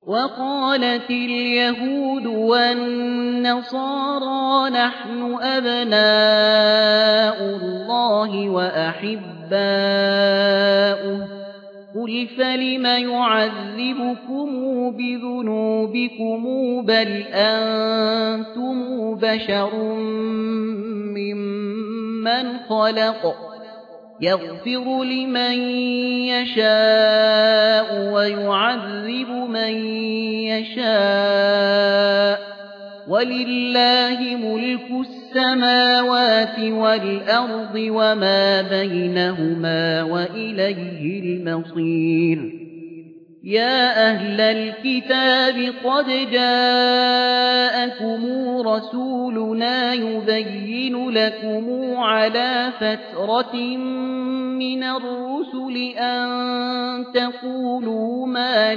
وقالت اليهود والنصارى نحن أبناء الله وأحباؤه قل فلم يعذبكم بذنوبكم بل أنتم بشر ممن خلق يغفر لمن يشاء ويعذب من يشاء ولله ملك السماوات والأرض وما بينهما وإليه المصير يا أهل الكتاب قد جاءكم رسولنا يبين لكم على فترة من الرسل أن تقولوا ما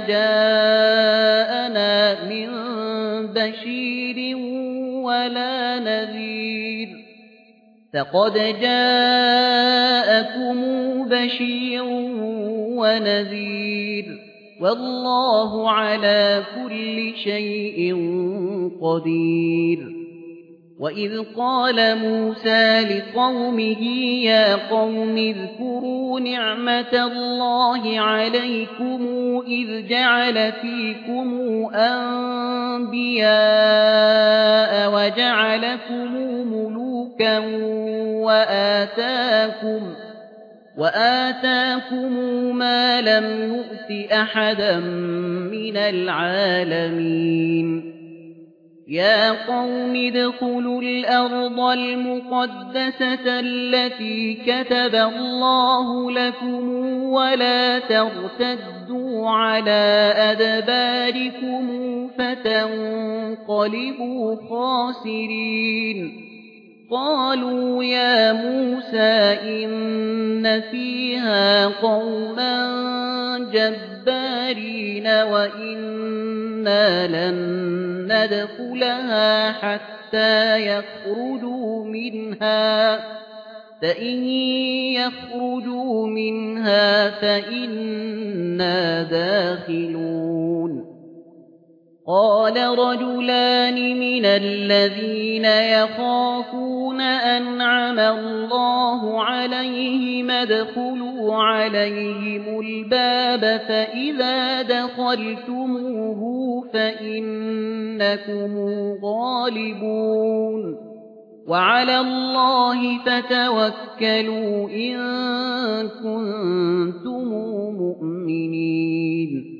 جاءنا من بشير ولا نذير فقد جاءكم بشير ونذير والله على كل شيء قدير وإذ قال موسى لقومه يا قوم اذكروا نعمة الله عليكم إذ جعل فيكم أنبياء وجعلكم ملوكا وآتاكم ما لم يؤت أحدا من العالمين يا قوم ادخلوا الأرض المقدسة التي كتب الله لكم ولا ترتدوا على أدباركم فتنقلبوا خاسرين قالوا يا موسى إن فيها قوما جبارين وإنا لن ندخلها حتى يخرجوا منها فإن يخرجوا منها فإنا داخلون قال رجلان من الذين يخافون أنعم الله عليهم ادخلوا عليهم الباب فإذا دخلتموه فإنكم غالبون وعلى الله فتوكلوا إن كنتم مؤمنين